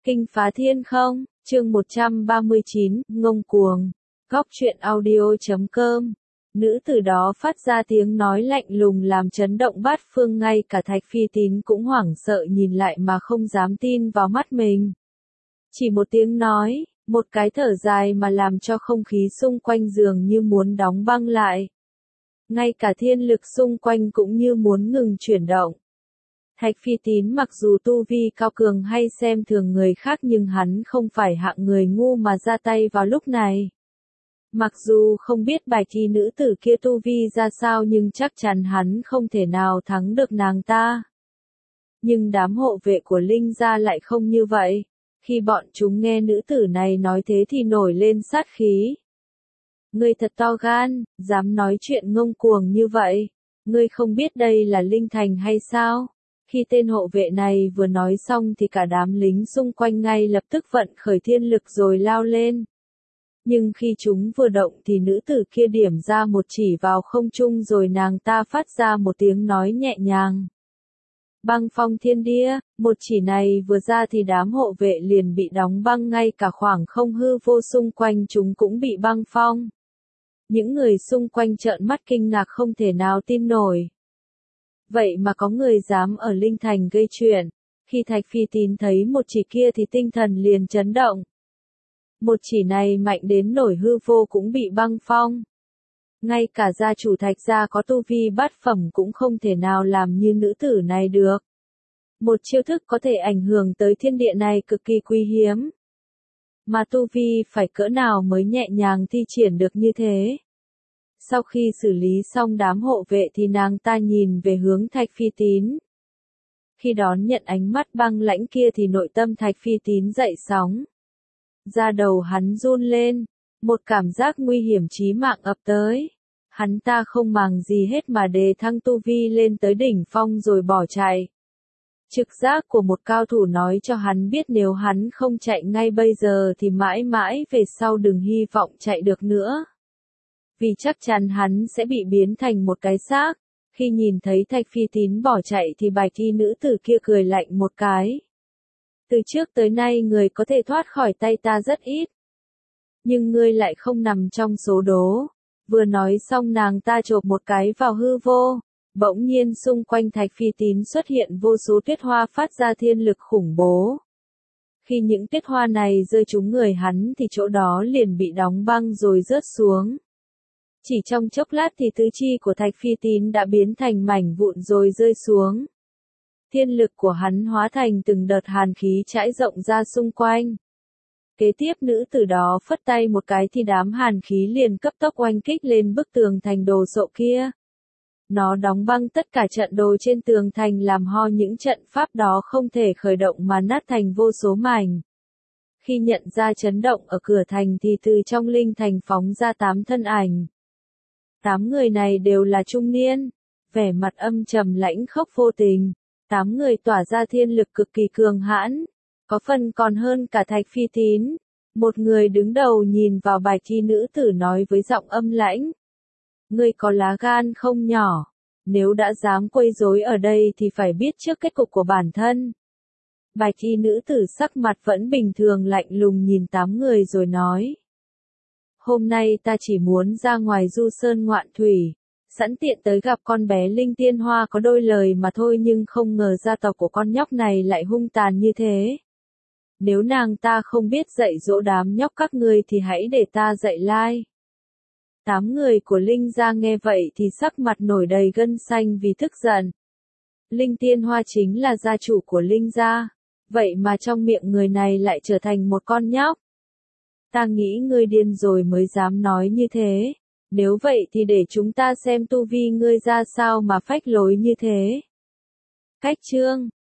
Kinh phá thiên không, chương 139, ngông cuồng. Góc truyện audio.com. Nữ tử đó phát ra tiếng nói lạnh lùng làm chấn động bát phương, ngay cả Thạch Phi Tín cũng hoảng sợ nhìn lại mà không dám tin vào mắt mình. Chỉ một tiếng nói, một cái thở dài mà làm cho không khí xung quanh dường như muốn đóng băng lại. Ngay cả thiên lực xung quanh cũng như muốn ngừng chuyển động. Thạch Phi Tín mặc dù tu vi cao cường hay xem thường người khác nhưng hắn không phải hạng người ngu mà ra tay vào lúc này. Mặc dù không biết bài thi nữ tử kia tu vi ra sao nhưng chắc chắn hắn không thể nào thắng được nàng ta. Nhưng đám hộ vệ của Linh gia lại không như vậy. Khi bọn chúng nghe nữ tử này nói thế thì nổi lên sát khí. Ngươi thật to gan, dám nói chuyện ngông cuồng như vậy. Ngươi không biết đây là Linh Thành hay sao? Khi tên hộ vệ này vừa nói xong thì cả đám lính xung quanh ngay lập tức vận khởi thiên lực rồi lao lên. Nhưng khi chúng vừa động thì nữ tử kia điểm ra một chỉ vào không trung rồi nàng ta phát ra một tiếng nói nhẹ nhàng. Băng phong thiên địa, một chỉ này vừa ra thì đám hộ vệ liền bị đóng băng, ngay cả khoảng không hư vô xung quanh chúng cũng bị băng phong. Những người xung quanh trợn mắt kinh ngạc không thể nào tin nổi. Vậy mà có người dám ở Linh Thành gây chuyện. Khi Thạch Phi Tín thấy một chỉ kia thì tinh thần liền chấn động. Một chỉ này mạnh đến nổi hư vô cũng bị băng phong. Ngay cả gia chủ Thạch gia có tu vi bát phẩm cũng không thể nào làm như nữ tử này được. Một chiêu thức có thể ảnh hưởng tới thiên địa này cực kỳ quý hiếm. Mà tu vi phải cỡ nào mới nhẹ nhàng thi triển được như thế. Sau khi xử lý xong đám hộ vệ thì nàng ta nhìn về hướng Thạch Phi Tín. Khi đón nhận ánh mắt băng lãnh kia thì nội tâm Thạch Phi Tín dậy sóng. Da đầu hắn run lên, một cảm giác nguy hiểm chí mạng ập tới. Hắn ta không màng gì hết mà đề thăng tu vi lên tới đỉnh phong rồi bỏ chạy. Trực giác của một cao thủ nói cho hắn biết nếu hắn không chạy ngay bây giờ thì mãi mãi về sau đừng hy vọng chạy được nữa. Vì chắc chắn hắn sẽ bị biến thành một cái xác. Khi nhìn thấy Thạch Phi Tín bỏ chạy thì bài thi nữ tử kia cười lạnh một cái. Từ trước tới nay người có thể thoát khỏi tay ta rất ít. Nhưng ngươi lại không nằm trong số đó. Vừa nói xong nàng ta chộp một cái vào hư vô. Bỗng nhiên xung quanh Thạch Phi Tín xuất hiện vô số tuyết hoa phát ra thiên lực khủng bố. Khi những tuyết hoa này rơi trúng người hắn thì chỗ đó liền bị đóng băng rồi rớt xuống. Chỉ trong chốc lát thì tứ chi của Thạch Phi Tín đã biến thành mảnh vụn rồi rơi xuống. Thiên lực của hắn hóa thành từng đợt hàn khí trải rộng ra xung quanh. Kế tiếp nữ tử đó phất tay một cái thì đám hàn khí liền cấp tốc oanh kích lên bức tường thành đồ sộ kia. Nó đóng băng tất cả trận đồ trên tường thành làm ho những trận pháp đó không thể khởi động mà nát thành vô số mảnh. Khi nhận ra chấn động ở cửa thành thì từ trong linh thành phóng ra 8 thân ảnh. 8 người này đều là trung niên, vẻ mặt âm trầm lãnh khốc vô tình. 8 người tỏa ra thiên lực cực kỳ cường hãn, có phần còn hơn cả Thạch Phi Tín. Một người đứng đầu nhìn vào bài thi nữ tử nói với giọng âm lãnh. Ngươi có lá gan không nhỏ, nếu đã dám quấy rối ở đây thì phải biết trước kết cục của bản thân. Bài thi nữ tử sắc mặt vẫn bình thường lạnh lùng nhìn 8 người rồi nói. Hôm nay ta chỉ muốn ra ngoài du sơn ngoạn thủy. Sẵn tiện tới gặp con bé Linh Tiên Hoa có đôi lời mà thôi, nhưng không ngờ gia tộc của con nhóc này lại hung tàn như thế. Nếu nàng ta không biết dạy dỗ đám nhóc các ngươi thì hãy để ta dạy lai. 8 người của Linh gia nghe vậy thì sắc mặt nổi đầy gân xanh vì tức giận. Linh Tiên Hoa chính là gia chủ của Linh gia, vậy mà trong miệng người này lại trở thành một con nhóc. Ta nghĩ ngươi điên rồi mới dám nói như thế. Nếu vậy thì để chúng ta xem tu vi ngươi ra sao mà phách lối như thế. Cách chương